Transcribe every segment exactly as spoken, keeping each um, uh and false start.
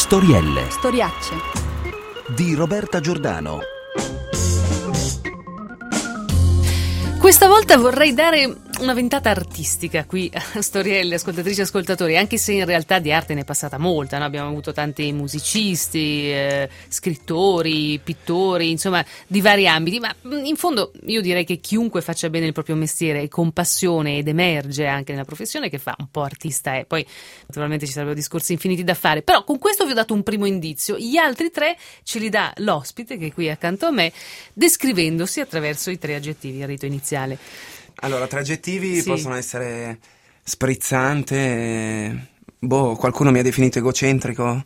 Storielle Storiacce di Roberta Giordano. Questa volta vorrei dare una ventata artistica qui a Storielle, ascoltatrici e ascoltatori, anche se in realtà di arte ne è passata molta, no? Abbiamo avuto tanti musicisti, eh, scrittori, pittori, insomma di vari ambiti, ma in fondo io direi che chiunque faccia bene il proprio mestiere e con passione ed emerge anche nella professione che fa, un po' artista è. Poi naturalmente ci sarebbero discorsi infiniti da fare, però con questo vi ho dato un primo indizio. Gli altri tre ce li dà l'ospite che è qui accanto a me, descrivendosi attraverso i tre aggettivi, il rito iniziale. Allora, tre aggettivi Sì. possono essere sprezzante, boh, qualcuno mi ha definito egocentrico,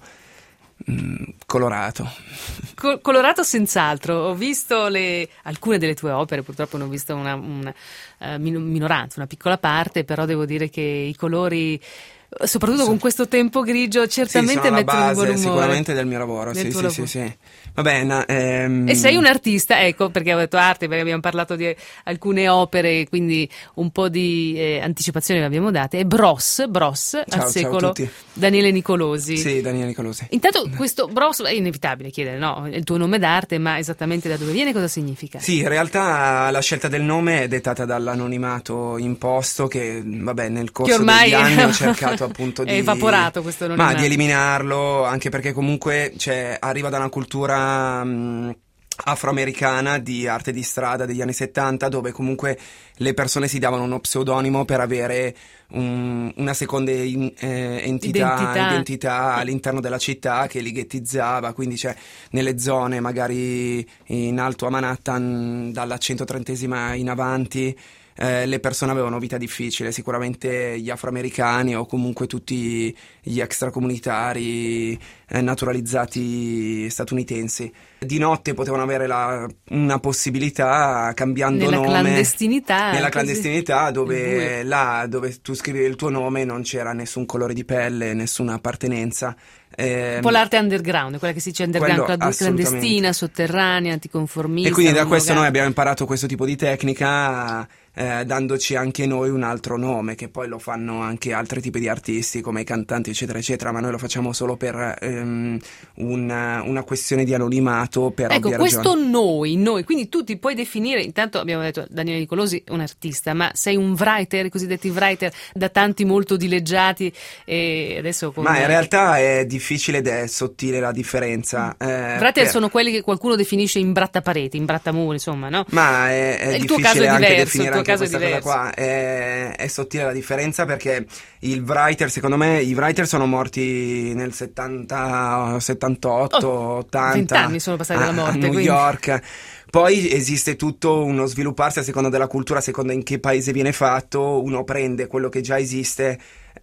mh, colorato. Col- colorato senz'altro. Ho visto le, alcune delle tue opere, purtroppo ne ho visto una, una uh, min- minoranza, una piccola parte, però devo dire che i colori, soprattutto con questo tempo grigio, certamente sì, sono la mettono un buon base umore. sicuramente del mio lavoro, Del sì, tuo sì, lavoro. sì, sì. Vabbè, na- ehm... E sei un artista, ecco, perché ho detto arte, perché abbiamo parlato di alcune opere, quindi un po' di eh, anticipazioni le abbiamo date. E Bros, Bros, Ciao, al ciao a secolo, tutti. Daniele Nicolosi. Sì, Daniele Nicolosi. Intanto questo Bros è inevitabile chiedere, no? È il tuo nome d'arte, ma esattamente da dove viene e cosa significa? Sì, in realtà la scelta del nome è dettata dall'anonimato imposto che, vabbè, nel corso Che ormai degli anni ho cercato appunto di... è evaporato questo anonimato. Ma di eliminarlo, anche perché comunque cioè, arriva da una cultura mh, afroamericana di arte di strada degli anni settanta, dove comunque le persone si davano uno pseudonimo per avere un, una seconda in, eh, entità, Identità. identità all'interno della città che li ghettizzava, quindi cioè, nelle zone magari in alto a Manhattan dalla centotrentesima in avanti eh, le persone avevano vita difficile, sicuramente gli afroamericani o comunque tutti gli extracomunitari eh, naturalizzati statunitensi. Di notte potevano avere la, una possibilità cambiando Nella nome clandestinità, nella così. clandestinità Il dove buio. là dove tu scrivevi il tuo nome non c'era nessun colore di pelle, nessuna appartenenza. Eh, Un po' l'arte underground, quella che si dice underground, quello, cla- assolutamente. clandestina, sotterranea, anticonformista. E quindi da questo noi omologata. abbiamo imparato questo tipo di tecnica, eh, dandoci anche noi un altro nome, che poi lo fanno anche altri tipi di artisti come i cantanti eccetera eccetera, ma noi lo facciamo solo per ehm, una, una questione di anonimato, per Ecco, ovvie questo ragioni. noi, noi, quindi tu ti puoi definire, intanto abbiamo detto Daniele Nicolosi è un artista, ma sei un writer, i cosiddetti writer, da tanti molto dileggiati e adesso con... Ma in realtà è difficile ed è sottile la differenza. Eh, writer per- sono quelli che qualcuno definisce imbrattapareti, imbrattamuri, insomma, no? Ma è, è Il tuo difficile caso è anche diverso, definire il tuo anche caso è questa cosa diverso. qua. È, è sottile la differenza perché il writer, secondo me, i writer sono morti nel settanta, settantotto, Oh, ottanta. vent'anni sono passati a, dalla morte, a New quindi. York. Poi esiste tutto uno svilupparsi a seconda della cultura, a seconda in che paese viene fatto. Uno prende quello che già esiste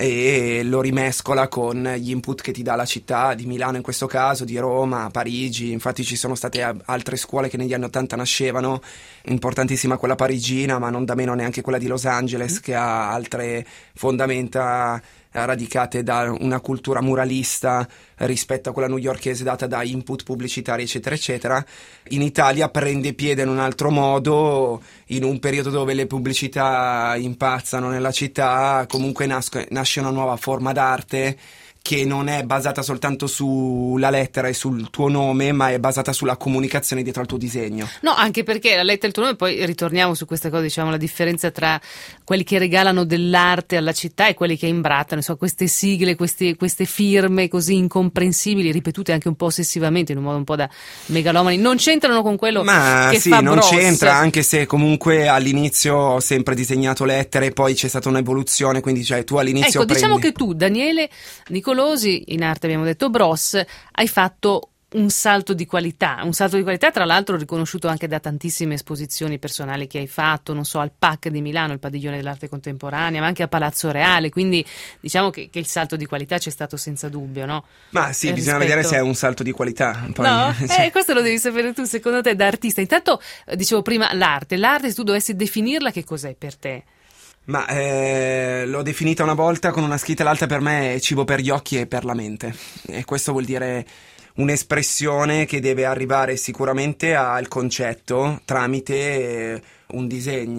e lo rimescola con gli input che ti dà la città, di Milano in questo caso, di Roma, Parigi. Infatti ci sono state a- altre scuole che negli anni ottanta nascevano, importantissima quella parigina, ma non da meno neanche quella di Los Angeles, che ha altre fondamenta eh, radicate da una cultura muralista rispetto a quella newyorkese data da input pubblicitari eccetera eccetera. In Italia prende piede in un altro modo, in un periodo dove le pubblicità impazzano nella città, comunque nasce, nasce una nuova forma d'arte che non è basata soltanto sulla lettera e sul tuo nome, ma è basata sulla comunicazione dietro al tuo disegno. No, anche perché la lettera e il tuo nome, poi ritorniamo su questa cosa, diciamo, la differenza tra quelli che regalano dell'arte alla città e quelli che imbrattano, insomma, queste sigle, queste, queste firme così incomprensibili, ripetute anche un po' ossessivamente, in un modo un po' da megalomani, non c'entrano con quello Ma che sì, fa non Bros. c'entra, anche se comunque all'inizio ho sempre disegnato lettere, poi c'è stata un'evoluzione, quindi cioè tu all'inizio Ecco, diciamo prendi... che tu, Daniele Nicolosi, in arte abbiamo detto Bros, hai fatto un salto di qualità, un salto di qualità tra l'altro riconosciuto anche da tantissime esposizioni personali che hai fatto, non so, al P A C di Milano, il padiglione dell'arte contemporanea, ma anche a Palazzo Reale, quindi diciamo che, che il salto di qualità c'è stato senza dubbio, no? Ma sì, Eh, bisogna rispetto- vedere se è un salto di qualità. Poi, No? cioè- Eh, questo lo devi sapere tu, secondo te, da artista. Intanto, eh, dicevo prima, l'arte. L'arte, se tu dovessi definirla, che cos'è per te? Ma eh, l'ho definita una volta con una scritta, l'altra per me è cibo per gli occhi e per la mente. E questo vuol dire un'espressione che deve arrivare sicuramente al concetto tramite eh, un disegno.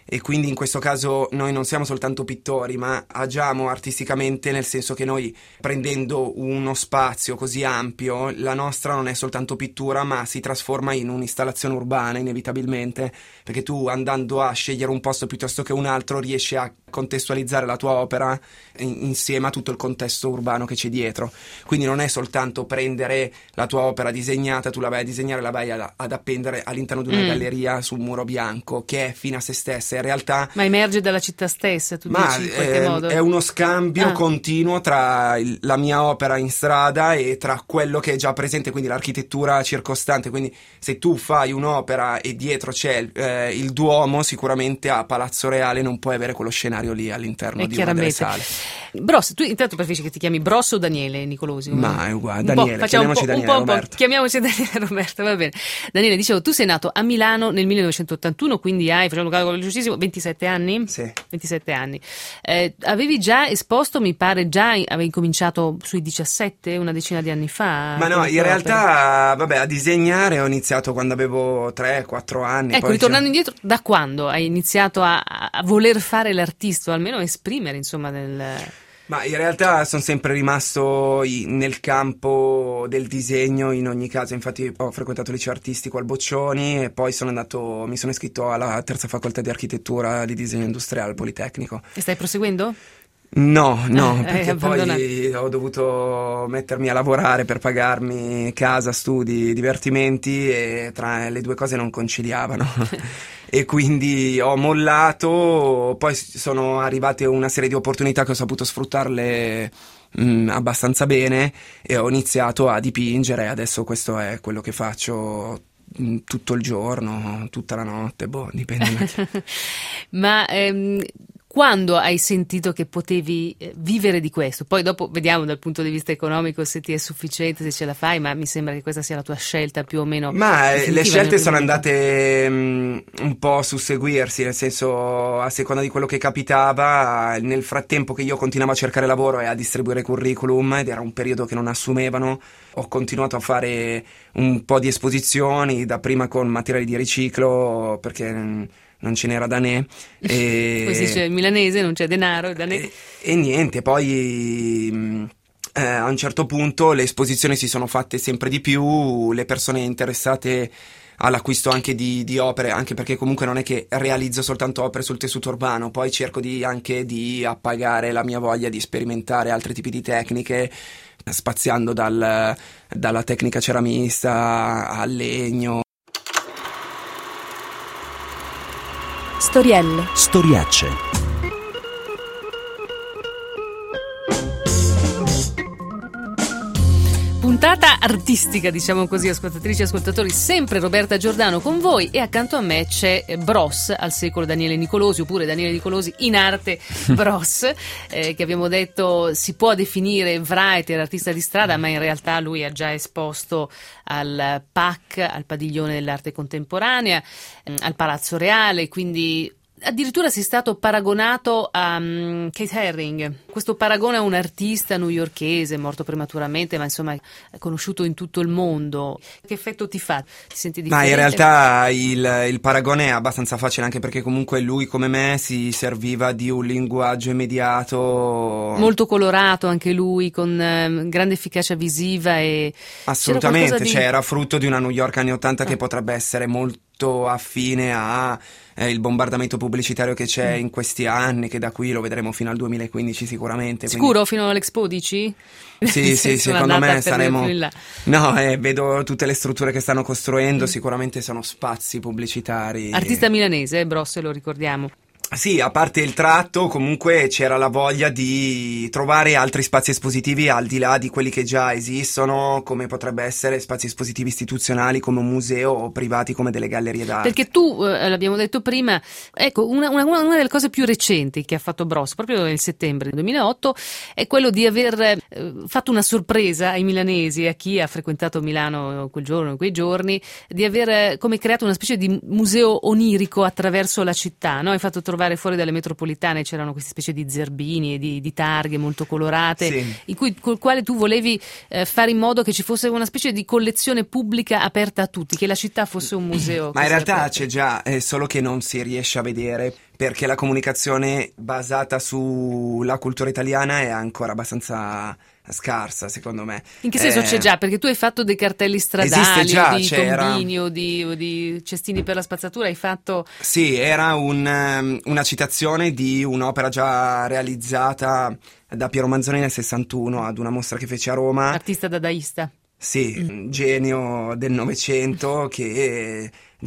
e quindi in questo caso noi non siamo soltanto pittori, ma agiamo artisticamente, nel senso che noi, prendendo uno spazio così ampio, la nostra non è soltanto pittura, ma si trasforma in un'installazione urbana inevitabilmente, perché tu, andando a scegliere un posto piuttosto che un altro, riesci a contestualizzare la tua opera in- insieme a tutto il contesto urbano che c'è dietro. Quindi non è soltanto prendere la tua opera disegnata, tu la vai a disegnare, la vai ad, ad appendere all'interno di una mm. galleria su un muro bianco, che è fine a se stessa. In realtà, ma emerge dalla città stessa, tu ma dici, in qualche è, modo? È uno scambio ah. continuo tra il, la mia opera in strada e tra quello che è già presente, quindi l'architettura circostante. Quindi se tu fai un'opera e dietro c'è eh, il Duomo, sicuramente a Palazzo Reale non puoi avere quello scenario lì all'interno e di una delle sale. Bros, tu intanto preferisci che ti chiami Bros o Daniele Nicolosi? Ma è uguale, Daniele, chiamiamoci Daniele un po', Roberto. Un po', chiamiamoci Daniele Roberto, va bene. Daniele, dicevo, tu sei nato a Milano nel millenovecentottantuno, quindi hai, facendo un calcolo velocissimo, ventisette anni? Sì. ventisette anni. Eh, avevi già esposto, mi pare, già avevi cominciato sui diciassette, una decina di anni fa? Ma no, in realtà, vabbè, a disegnare ho iniziato quando avevo tre quattro anni. Ecco, poi ritornando già... indietro, da quando hai iniziato a, a voler fare l'artista, o almeno esprimere, insomma, nel... Ma in realtà sono sempre rimasto nel campo del disegno in ogni caso. Infatti ho frequentato il liceo artistico al Boccioni e poi sono andato, mi sono iscritto alla terza facoltà di architettura di disegno industriale al Politecnico. E stai proseguendo? No, no, eh, perché poi ho dovuto mettermi a lavorare per pagarmi casa, studi, divertimenti, e tra le due cose non conciliavano. E quindi ho mollato. Poi sono arrivate una serie di opportunità che ho saputo sfruttarle mh, abbastanza bene, e ho iniziato a dipingere. Adesso questo è quello che faccio mh, tutto il giorno, tutta la notte, boh, dipende. Ma ehm, quando hai sentito che potevi vivere di questo? Poi dopo vediamo dal punto di vista economico se ti è sufficiente, se ce la fai, ma mi sembra che questa sia la tua scelta più o meno. Ma le scelte sono momento. andate um, un po' a susseguirsi, nel senso, a seconda di quello che capitava. Nel frattempo che io continuavo a cercare lavoro e a distribuire curriculum, ed era un periodo che non assumevano, ho continuato a fare un po' di esposizioni, dapprima con materiali di riciclo, perché non ce n'era da né. E... Poi si dice in milanese, non c'è denaro, da né. E, e niente, poi eh, a un certo punto le esposizioni si sono fatte sempre di più, le persone interessate all'acquisto anche di, di opere, anche perché comunque non è che realizzo soltanto opere sul tessuto urbano, poi cerco di, anche di appagare la mia voglia di sperimentare altri tipi di tecniche, spaziando dal, dalla tecnica ceramista al legno. Storielle. Storiacce. Puntata artistica, diciamo così, ascoltatrici e ascoltatori, sempre Roberta Giordano con voi, e accanto a me c'è Bros al secolo Daniele Nicolosi, oppure Daniele Nicolosi in arte Bros, eh, che abbiamo detto si può definire writer, artista di strada, ma in realtà lui ha già esposto al P A C, al Padiglione dell'Arte Contemporanea, eh, al Palazzo Reale, quindi addirittura sei stato paragonato a um, Keith Haring. Questo paragone a un artista newyorkese morto prematuramente, ma insomma è conosciuto in tutto il mondo. Che effetto ti fa? Ti senti differente? Ma in realtà il, il paragone è abbastanza facile, anche perché comunque lui, come me, si serviva di un linguaggio immediato, molto colorato anche lui, con eh, grande efficacia visiva. E assolutamente, c'era, di... cioè era frutto di una New York anni ottanta ah. che potrebbe essere molto affine a eh, il bombardamento pubblicitario che c'è in questi anni, che da qui lo vedremo fino al duemilaquindici sicuramente. Sicuro? Quindi... Fino all'Expo dici? Sì, sì, secondo me saremo... No, eh, vedo tutte le strutture che stanno costruendo, mm. sicuramente sono spazi pubblicitari. Artista milanese, eh, Bros, lo ricordiamo. Sì, a parte il tratto, comunque c'era la voglia di trovare altri spazi espositivi al di là di quelli che già esistono, come potrebbe essere spazi espositivi istituzionali come un museo, o privati come delle gallerie d'arte. Perché tu, eh, l'abbiamo detto prima, ecco, una, una, una delle cose più recenti che ha fatto Bros, proprio nel settembre duemilaotto, è quello di aver eh, fatto una sorpresa ai milanesi, a chi ha frequentato Milano quel giorno, quei giorni, di aver eh, come creato una specie di museo onirico attraverso la città, no? Hai fatto trovare osservare fuori dalle metropolitane c'erano queste specie di zerbini e di, di targhe molto colorate, sì. in cui, col quale tu volevi eh, fare in modo che ci fosse una specie di collezione pubblica aperta a tutti, che la città fosse un museo. Ma in realtà aperto. c'è già, è solo che non si riesce a vedere, perché la comunicazione basata sulla cultura italiana è ancora abbastanza scarsa, secondo me. In che senso eh, c'è già? Perché tu hai fatto dei cartelli stradali, esiste già, o di c'era... tombini o di, o di cestini per la spazzatura, hai fatto... Sì, era un, um, una citazione di un'opera già realizzata da Piero Manzoni nel sessantuno ad una mostra che fece a Roma. Artista dadaista. Sì, un genio del Novecento che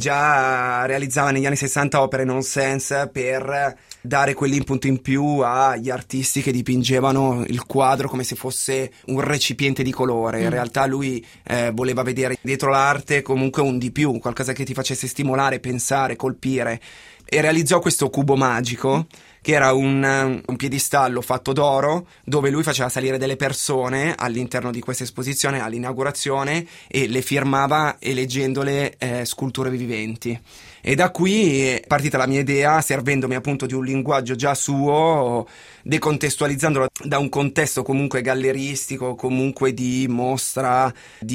già realizzava negli anni sessanta opere nonsense per dare quell'input in più agli artisti che dipingevano il quadro come se fosse un recipiente di colore. In realtà lui eh, voleva vedere dietro l'arte comunque un di più, qualcosa che ti facesse stimolare, pensare, colpire, e realizzò questo cubo magico che era un, un piedistallo fatto d'oro dove lui faceva salire delle persone all'interno di questa esposizione all'inaugurazione e le firmava eleggendole eh, sculture viventi. E da qui è partita la mia idea, servendomi appunto di un linguaggio già suo, decontestualizzandolo da un contesto comunque galleristico, comunque di mostra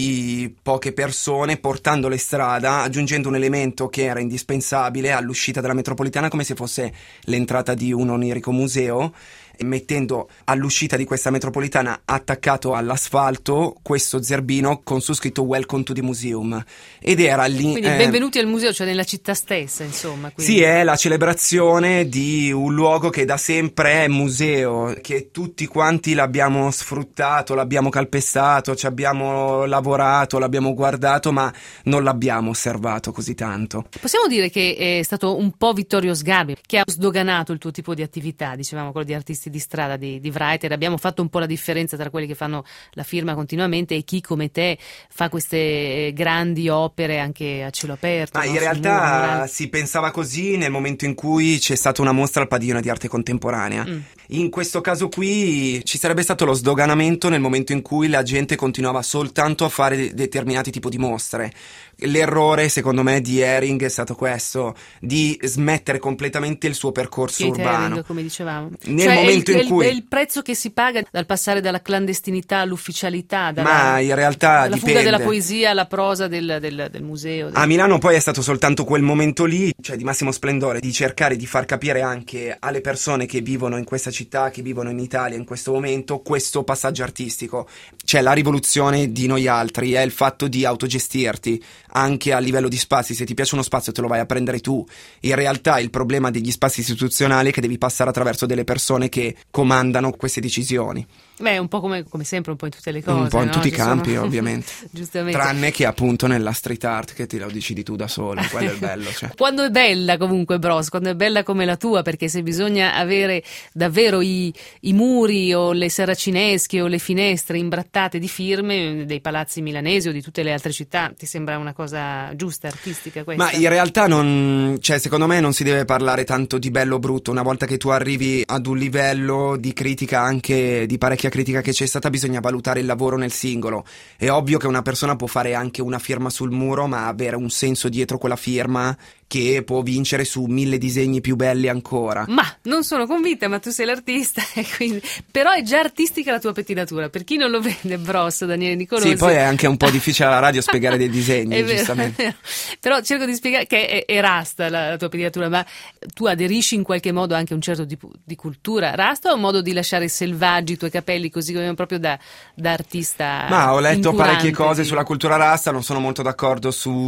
di poche persone, portandole in strada, aggiungendo un elemento che era indispensabile all'uscita della metropolitana, come se fosse l'entrata di un onirico museo, mettendo all'uscita di questa metropolitana attaccato all'asfalto questo zerbino con su scritto Welcome to the Museum, ed era lì quindi eh, benvenuti al museo, cioè nella città stessa, insomma. Quindi. Sì, è la celebrazione di un luogo che da sempre è museo, che tutti quanti l'abbiamo sfruttato, l'abbiamo calpestato, ci abbiamo lavorato, l'abbiamo guardato, ma non l'abbiamo osservato così tanto. Possiamo dire che è stato un po' Vittorio Sgarbi che ha sdoganato il tuo tipo di attività, dicevamo quello di artisti di strada, di, di writer. Abbiamo fatto un po' la differenza tra quelli che fanno la firma continuamente e chi come te fa queste grandi opere anche a cielo aperto. Ma no? in Sul realtà muro, si pensava così nel momento in cui c'è stata una mostra al Padiglione di Arte Contemporanea. Mm. In questo caso qui ci sarebbe stato lo sdoganamento nel momento in cui la gente continuava soltanto a fare determinati tipi di mostre. L'errore, secondo me, di Hering è stato questo, di smettere completamente il suo percorso Keith urbano. Haring, come dicevamo. Nel cioè, momento è il, in cui... è il prezzo che si paga dal passare dalla clandestinità all'ufficialità, dalla, Ma in realtà dalla dipende. fuga della poesia alla prosa del, del, del museo. Del... A Milano poi è stato soltanto quel momento lì, cioè di massimo splendore, di cercare di far capire anche alle persone che vivono in questa città, che vivono in Italia in questo momento, questo passaggio artistico. Cioè la rivoluzione di noi altri è il fatto di autogestirti anche a livello di spazi. Se ti piace uno spazio te lo vai a prendere tu. In realtà il problema degli spazi istituzionali è che devi passare attraverso delle persone che comandano queste decisioni. Beh, un po' come, come sempre, un po' in tutte le cose. Un po' in no? tutti i Ci campi, sono... ovviamente. Giustamente. Tranne che appunto nella street art, che te lo decidi tu da solo, quello è il bello. Cioè. Quando è bella comunque, Bros, quando è bella come la tua, perché se bisogna avere davvero i, i muri o le saracinesche o le finestre imbrattate di firme dei palazzi milanesi o di tutte le altre città, ti sembra una cosa giusta, artistica questa? Ma in realtà non, cioè secondo me non si deve parlare tanto di bello o brutto. Una volta che tu arrivi ad un livello di critica, anche di parecchia critica che c'è stata, bisogna valutare il lavoro nel singolo. È ovvio che una persona può fare anche una firma sul muro, ma avere un senso dietro quella firma che può vincere su mille disegni più belli ancora. Ma non sono convinta, ma tu sei l'artista e quindi... però è già artistica la tua pettinatura. Per chi non lo vede, Bros, Daniele Nicolosi. Sì, poi è anche un po' difficile alla radio spiegare dei disegni, è vero, giustamente. È vero. Però cerco di spiegare che è, è rasta la, la tua pettinatura, ma tu aderisci in qualche modo anche a un certo tipo di cultura rasta, o un modo di lasciare selvaggi i tuoi capelli così come proprio da, da artista? Ma ho letto incurante, parecchie cose di... sulla cultura rasta, non sono molto d'accordo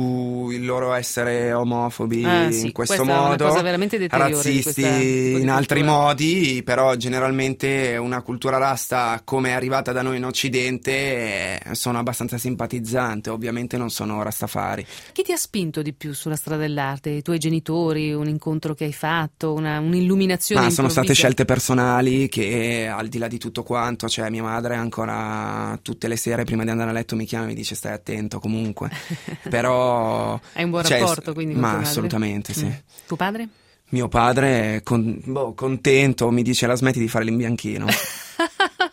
sul loro essere omofobi ah, sì, in questo questa modo, è una cosa veramente deteriore razzisti di questa, in altri cultura. modi, però generalmente una cultura rasta come è arrivata da noi in Occidente eh, sono abbastanza simpatizzante. Ovviamente non sono rastafari. Chi ti ha spinto di più sulla strada dell'arte? I tuoi genitori, un incontro che hai fatto, una, un'illuminazione Ma sono improvvisa? state scelte personali che, al di là di tutto quanto, cioè mia madre ancora tutte le sere prima di andare a letto mi chiama e mi dice stai attento comunque. Però hai un buon cioè, rapporto quindi con ma tua madre? assolutamente sì. Mm. Tuo padre? Mio padre è con, boh, contento, mi dice la smetti di fare l'imbianchino.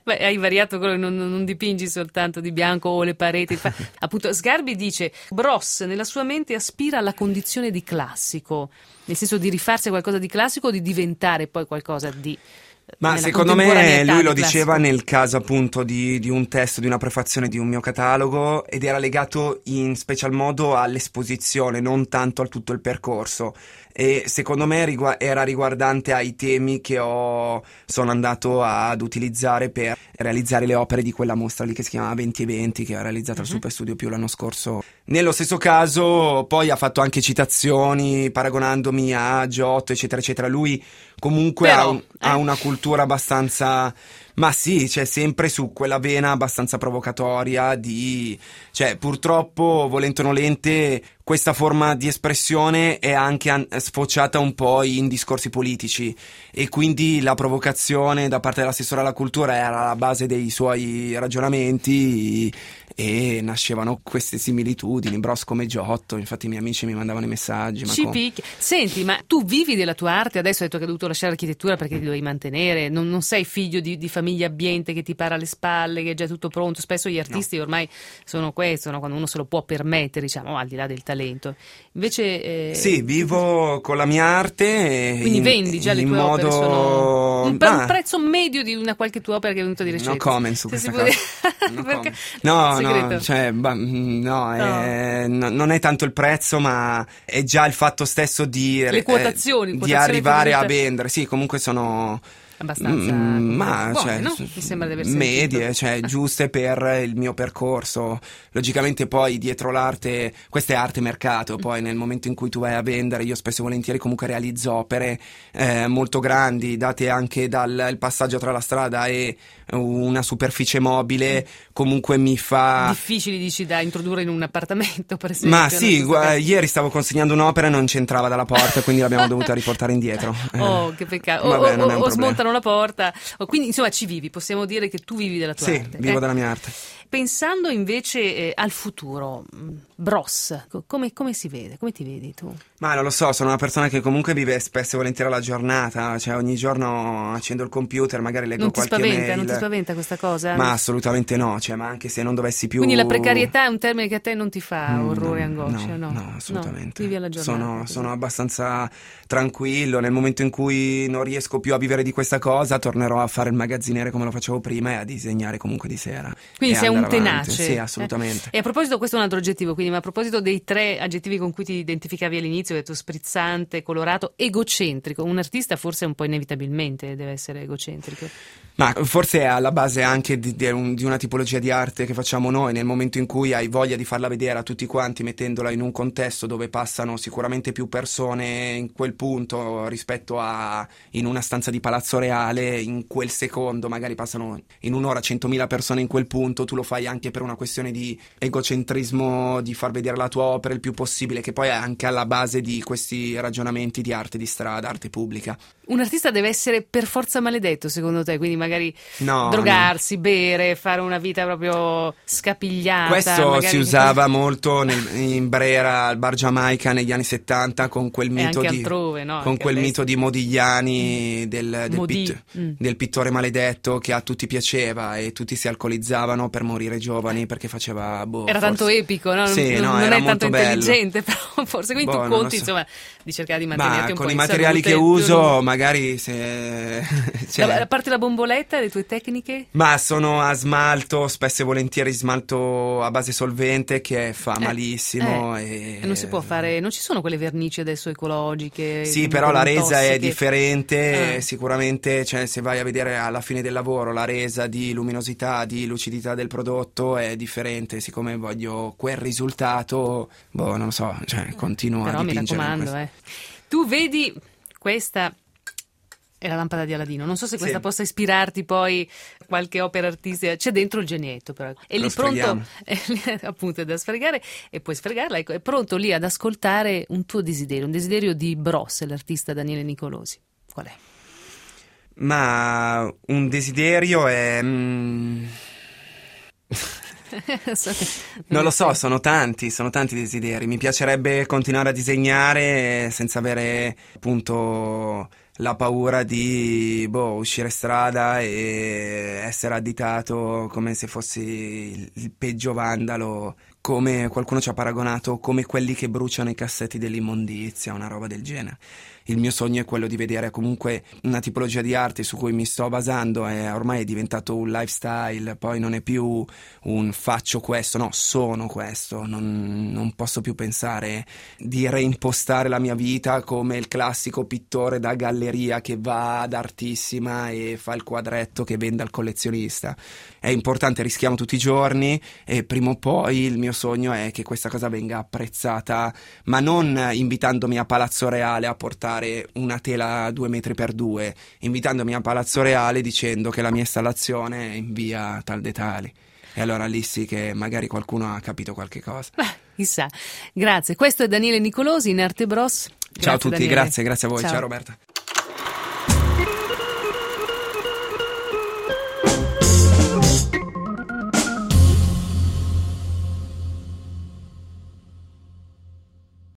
Beh, hai variato quello che non, non dipingi soltanto di bianco o le pareti. Fa... Appunto, Sgarbi dice: Bros nella sua mente aspira alla condizione di classico, nel senso di rifarsi a qualcosa di classico o di diventare poi qualcosa di... Ma secondo me lui lo diceva nel caso appunto di, di un testo, di una prefazione di un mio catalogo, ed era legato in special modo all'esposizione, non tanto al tutto il percorso. E secondo me rigu- era riguardante ai temi che ho sono andato ad utilizzare per realizzare le opere di quella mostra lì che si chiamava venti e venti, che ho realizzato al uh-huh. Super Studio Più l'anno scorso. Nello stesso caso poi ha fatto anche citazioni paragonandomi a Giotto eccetera eccetera. Lui comunque Però, ha, un, eh. ha una cultura abbastanza... Ma sì, cioè sempre su quella vena abbastanza provocatoria di... Cioè, purtroppo, volente o nolente, questa forma di espressione è anche an- sfociata un po' in discorsi politici, e quindi la provocazione da parte dell'assessore alla cultura era la base dei suoi ragionamenti, e nascevano queste similitudini, Bros come Giotto. Infatti i miei amici mi mandavano i messaggi. Ma Ci com- picchi. Senti, ma tu vivi della tua arte? Adesso hai detto che hai dovuto lasciare l'architettura perché ti dovevi mantenere, non, non sei figlio di, di famiglia abbiente che ti para alle spalle, che è già tutto pronto. Spesso gli artisti no. ormai sono questo, no? Quando uno se lo può permettere, diciamo, al di là del talento. Invece... Eh... Sì, vivo con la mia arte. Quindi in, vendi già le tue modo... opere, sono un, per Ma... un prezzo medio di una qualche tua opera che è venuta di recente. No comment su Se questa cosa. No, perché... no, no, cioè, bah, no, no. È, no, non è tanto il prezzo, ma è già il fatto stesso di, le quotazioni, eh, quotazioni di arrivare a risulta... vendere. Sì, comunque sono abbastanza mm, ma, buone, cioè, no? Mi sembra di aver medie, cioè giuste per il mio percorso. Logicamente poi dietro l'arte, questa è arte mercato, poi nel momento in cui tu vai a vendere, io spesso e volentieri comunque realizzo opere eh, molto grandi, date anche dal il passaggio tra la strada e una superficie mobile, comunque mi fa... Difficili, dici, da introdurre in un appartamento, per esempio. Ma sì, gu- ieri stavo consegnando un'opera e non c'entrava dalla porta, quindi l'abbiamo dovuta riportare indietro. Oh, che peccato. O, Vabbè, o, o smontano la porta. O, quindi, insomma, ci vivi, possiamo dire che tu vivi della tua sì, arte. Sì, vivo eh? della mia arte. Pensando invece eh, al futuro, Bros, come, come si vede? Come ti vedi tu? Ma non lo so, sono una persona che comunque vive spesso e volentieri la giornata, cioè ogni giorno accendo il computer, magari leggo non ti qualche spaventa, mail. Non ti spaventa questa cosa? Ma assolutamente no, cioè, ma anche se non dovessi più... Quindi la precarietà è un termine che a te non ti fa orrore e no, angoscia? No, no, no, assolutamente. No, vivi alla giornata. Sono, sono abbastanza tranquillo, nel momento in cui non riesco più a vivere di questa cosa, tornerò a fare il magazziniere come lo facevo prima e a disegnare comunque di sera. Quindi sei un tenace. Sì, assolutamente. Eh? E a proposito, questo è un altro aggettivo, quindi, ma a proposito dei tre aggettivi con cui ti identificavi all'inizio, hai detto sprizzante, colorato, egocentrico. Un artista forse un po' inevitabilmente deve essere egocentrico. Ma forse è alla base anche di, di, un, di una tipologia di arte che facciamo noi, nel momento in cui hai voglia di farla vedere a tutti quanti, mettendola in un contesto dove passano sicuramente più persone in quel punto rispetto a in una stanza di Palazzo Reale, in quel secondo magari passano in un'ora centomila persone in quel punto, tu lo fai anche per una questione di egocentrismo, di far vedere la tua opera il più possibile, che poi è anche alla base di questi ragionamenti di arte di strada, arte pubblica. Un artista deve essere per forza maledetto, secondo te? Quindi magari no, drogarsi, no. bere, fare una vita proprio scapigliata. Questo si usava molto nel, in Brera, al bar Giamaica negli anni settanta, con quel mito, di, altrove, no? con quel mito di Modigliani, mm. del, del, Modi. pitt- mm. del pittore maledetto che a tutti piaceva e tutti si alcolizzavano per morire giovani perché faceva... Boh, era forse... tanto epico, no? Sì, non, no, non era è tanto bello. intelligente, però forse quindi boh, tu conti, so. insomma, di cercare di mantenerti Ma un po' con in i materiali salute, che uso, più... magari se... cioè... A parte la bomboletta, le tue tecniche? Ma sono a smalto, spesso e volentieri smalto a base solvente che fa eh, malissimo. Eh. E... Non si può fare, non ci sono quelle vernici adesso ecologiche. Sì, però la resa tossiche. è differente, ah. sicuramente, cioè se vai a vedere alla fine del lavoro la resa di luminosità, di lucidità del prodotto è differente, siccome voglio quel risultato, boh, non lo so, cioè continuo però a dipingere. Però mi raccomando, eh. Tu vedi questa... è la lampada di Aladino, non so se questa sì. possa ispirarti poi a qualche opera artistica, c'è dentro il genietto però, è lì pronto, è lì, appunto è da sfregare e puoi sfregarla, ecco, è pronto lì ad ascoltare un tuo desiderio, un desiderio di Bros, l'artista Daniele Nicolosi. Qual è? Ma un desiderio è... Mm... non lo so, sono tanti, sono tanti desideri. Mi piacerebbe continuare a disegnare senza avere appunto la paura di boh, uscire strada e essere additato come se fossi il, il peggio vandalo, come qualcuno ci ha paragonato come quelli che bruciano i cassetti dell'immondizia, una roba del genere. Il mio sogno è quello di vedere comunque una tipologia di arte su cui mi sto basando, è ormai è diventato un lifestyle, poi non è più un faccio questo, no, sono questo, non, non posso più pensare di reimpostare la mia vita come il classico pittore da galleria che va ad Artissima e fa il quadretto che vende al collezionista. È importante, rischiamo tutti i giorni e prima o poi il mio sogno è che questa cosa venga apprezzata, ma non invitandomi a Palazzo Reale a portare una tela due metri per due, invitandomi a Palazzo Reale dicendo che la mia installazione è in via tal dei tali. E allora lì sì che magari qualcuno ha capito qualche cosa. Beh, chissà. Grazie. Questo è Daniele Nicolosi in Arte Bros. Ciao a tutti, Daniele. grazie, grazie a voi. Ciao, Ciao Roberta.